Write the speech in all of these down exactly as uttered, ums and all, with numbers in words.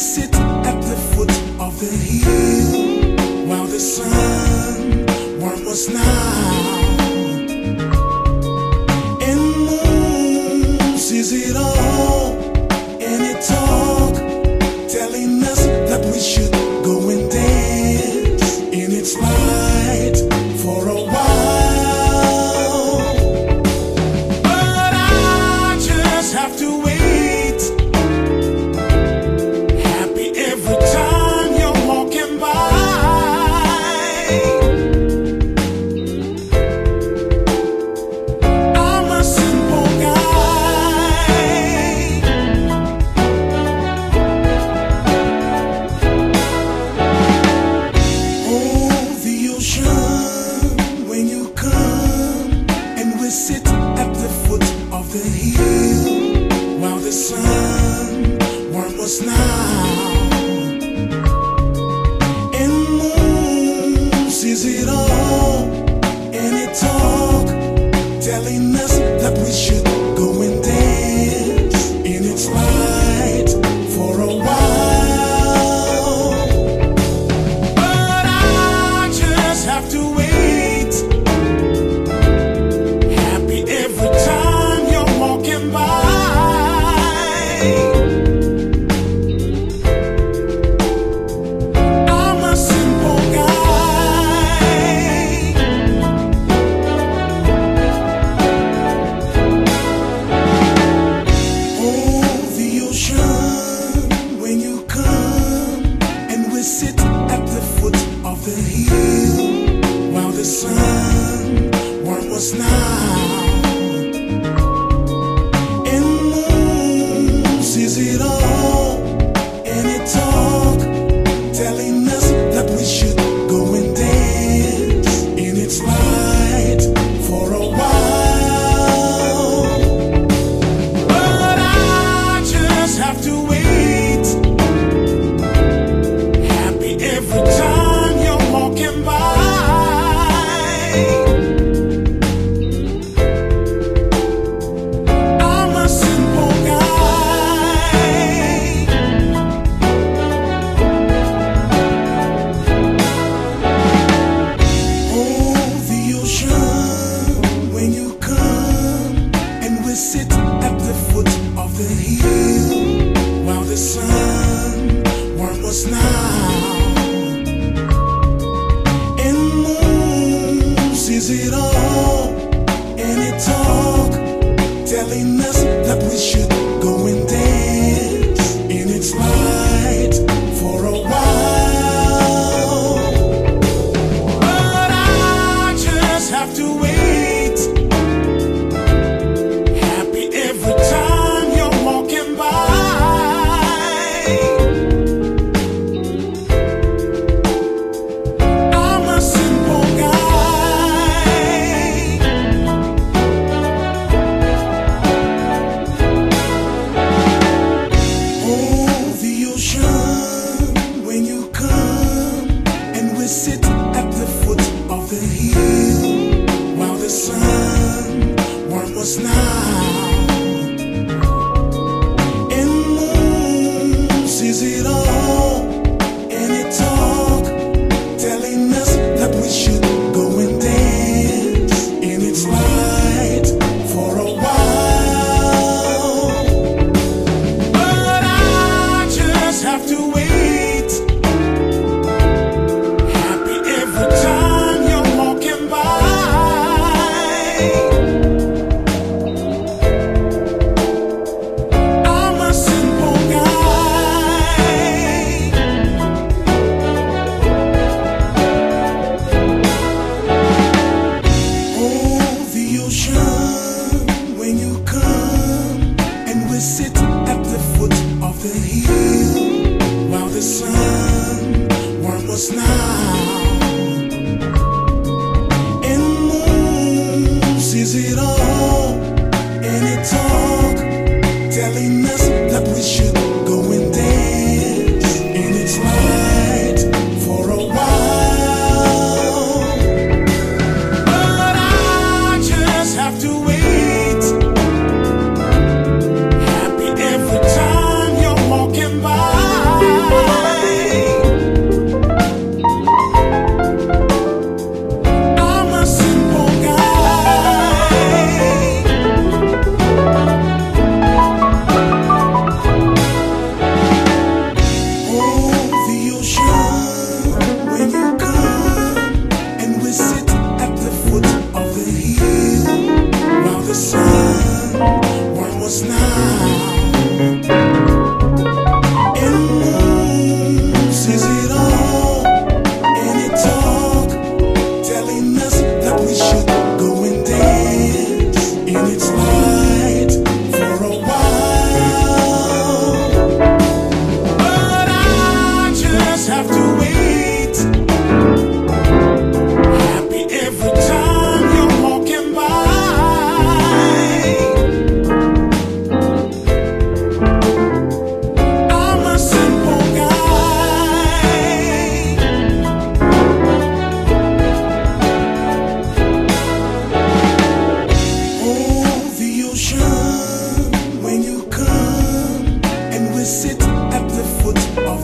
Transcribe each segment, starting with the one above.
sit at the foot of the hill while the sun warms us now, and moon sees it all, and it talk telling us that we should go and dance in its light for a while. But I just have to wait. Sit at the foot of the hill while the sun warms us now, and moon sees it all, and it talk telling us that we should go and dance in its light for a while. But I just have to wait. Sit at the foot of the hill while the sun warms us now, and moon sees it all, and it talk telling us that we should go and dance in its light for a while. But I just have to wait. Every time you're walking by, I'm a simple guy. Oh, the ocean, when you come, and we sit at the foot of the hill while the sun warms us now. Sees it all, and it talk telling us that we should go and dance in its light for a while. But I just have to wait. Happy every time you're walking by. Sit at the foot of the hill while the sun warms us now, and moon sees it all, and it talk telling us that we should go and dance in its light for a while. But I just have to wait. Sit at the foot of the hill while the sun warms us now, and moon sees it all, and it talk telling us that we should go and dance in its light for a while. But I just have to wait. Every time you're walking by.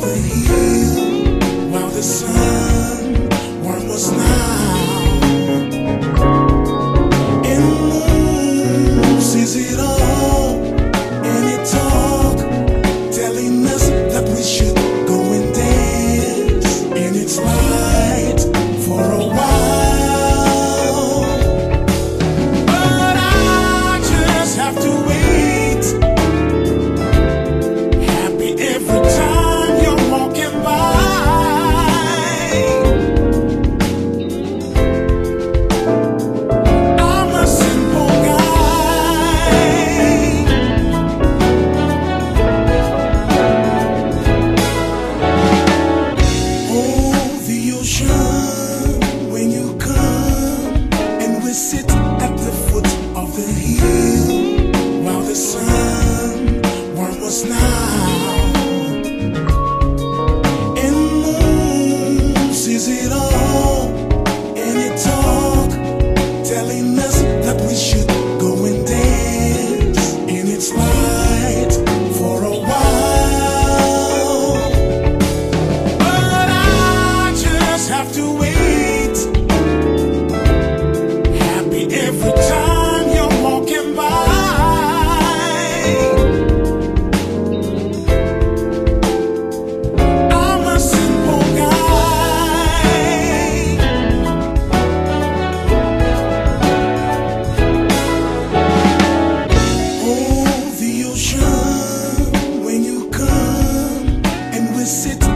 the hill while the sun warms us now. And moon sees it all, and it talk, telling us that we should go and dance in its light for a while. But I just have to wait, happy every time you're walking by. I'm a simple guy. Oh, the ocean, when you come and we sit at the foot of the hill while the sun warms us now. And moon sees it all, and it talk, telling us that we should go and dance in its light for a while. But I just have to wait, happy every time you're walking by. I'm a simple guy. Oh, the ocean, when you come and we sit